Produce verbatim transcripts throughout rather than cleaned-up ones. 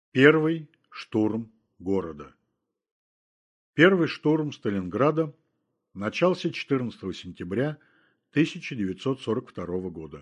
Первый штурм города. Первый штурм Сталинграда начался четырнадцатого сентября тысяча девятьсот сорок второго года.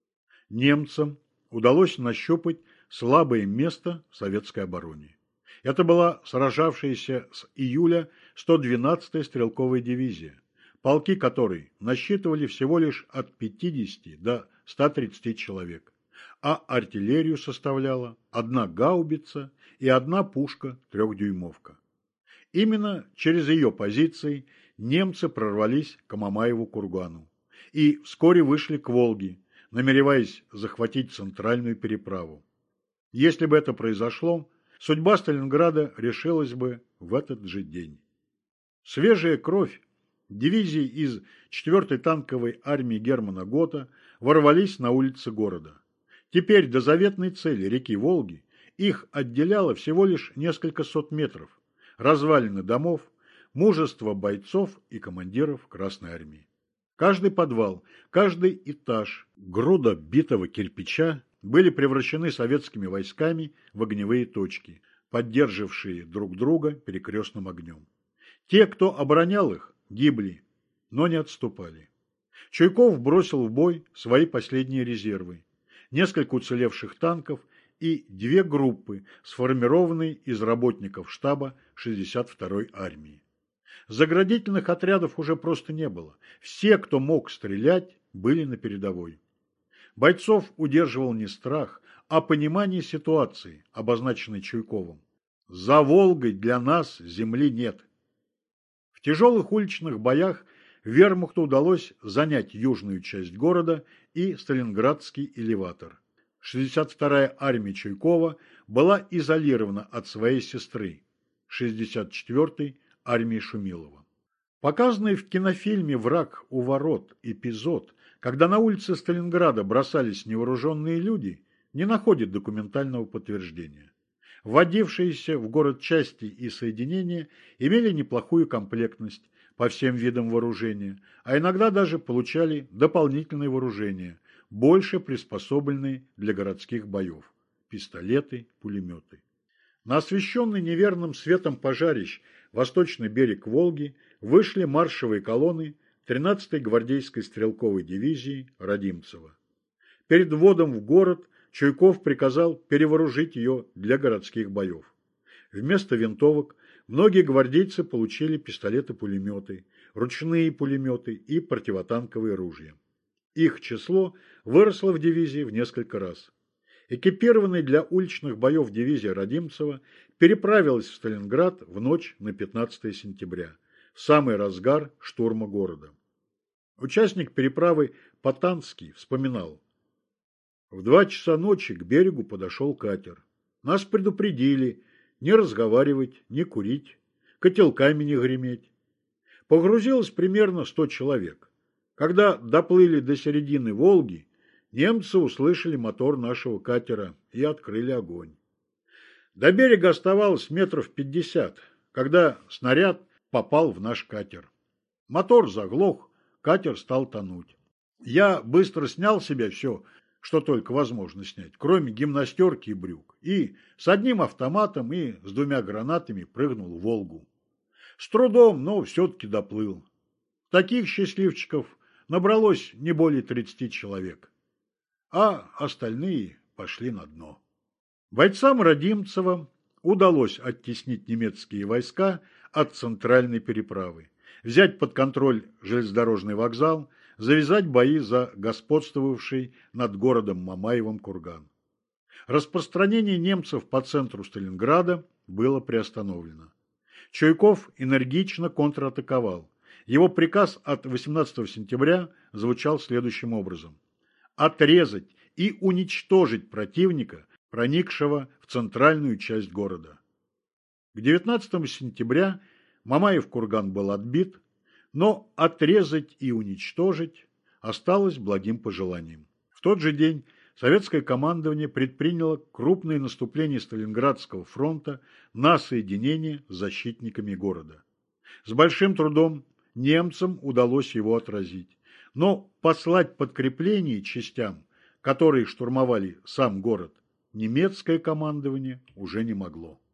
Немцам удалось нащупать слабое место в советской обороне. Это была сражавшаяся с июля сто двенадцатая стрелковая дивизия, полки которой насчитывали всего лишь от пятидесяти до ста тридцати человек, а артиллерию составляла одна гаубица и одна пушка трехдюймовка. Именно через ее позиции немцы прорвались к Мамаеву кургану и вскоре вышли к Волге, намереваясь захватить центральную переправу. Если бы это произошло, судьба Сталинграда решилась бы в этот же день. Свежая кровь дивизии из четвёртой танковой армии Германа Гота ворвались на улицы города. Теперь до заветной цели реки Волги их отделяло всего лишь несколько сот метров, развалины домов, мужество бойцов и командиров Красной армии. Каждый подвал, каждый этаж, груда битого кирпича были превращены советскими войсками в огневые точки, поддерживавшие друг друга перекрестным огнем. Те, кто оборонял их, гибли, но не отступали. Чуйков бросил в бой свои последние резервы, несколько уцелевших танков и две группы, сформированные из работников штаба шестьдесят второй армии. Заградительных отрядов уже просто не было. Все, кто мог стрелять, были на передовой. Бойцов удерживал не страх, а понимание ситуации, обозначенной Чуйковым. «За Волгой для нас земли нет». В тяжелых уличных боях вермахту удалось занять южную часть города и Сталинградский элеватор. шестьдесят вторая армия Чуйкова была изолирована от своей сестры, шестьдесят четвёртой армии Шумилова. Показанный в кинофильме «Враг у ворот» эпизод, когда на улице Сталинграда бросались невооруженные люди, не находит документального подтверждения. Вводившиеся в город части и соединения имели неплохую комплектность по всем видам вооружения, а иногда даже получали дополнительное вооружение, больше приспособленные для городских боев – пистолеты, пулеметы. На освещенный неверным светом пожарищ восточный берег Волги вышли маршевые колонны тринадцатой гвардейской стрелковой дивизии Родимцева. Перед вводом в город Чуйков приказал перевооружить ее для городских боев. Вместо винтовок многие гвардейцы получили пистолеты-пулеметы, ручные пулеметы и противотанковые ружья. Их число выросло в дивизии в несколько раз. Экипированная для уличных боев дивизия Родимцева переправилась в Сталинград в ночь на пятнадцатое сентября, в самый разгар штурма города. Участник переправы Потанский вспоминал: «В два часа ночи к берегу подошел катер. Нас предупредили не разговаривать, не курить, котелками не греметь. Погрузилось примерно сто человек. Когда доплыли до середины Волги, немцы услышали мотор нашего катера и открыли огонь. До берега оставалось метров пятьдесят, когда снаряд попал в наш катер. Мотор заглох, катер стал тонуть. Я быстро снял с себя все, что только возможно снять, кроме гимнастерки и брюк, и с одним автоматом и с двумя гранатами прыгнул в Волгу. С трудом, но все-таки доплыл. Таких счастливчиков набралось не более тридцати человек, а остальные пошли на дно». Бойцам Родимцева удалось оттеснить немецкие войска от центральной переправы, взять под контроль железнодорожный вокзал, завязать бои за господствовавший над городом Мамаевым курган. Распространение немцев по центру Сталинграда было приостановлено. Чуйков энергично контратаковал. Его приказ от восемнадцатого сентября звучал следующим образом: отрезать и уничтожить противника, проникшего в центральную часть города. К девятнадцатому сентября Мамаев курган был отбит, но отрезать и уничтожить осталось благим пожеланием. В тот же день советское командование предприняло крупное наступление Сталинградского фронта на соединение с защитниками города. С большим трудом немцам удалось его отразить, но послать подкрепление частям, которые штурмовали сам город, немецкое командование уже не могло.